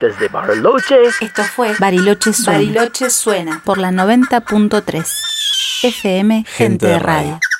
Desde Bariloche. Esto fue Bariloche Suena. Bariloche Suena. Por la 90.3 FM Gente de Radio.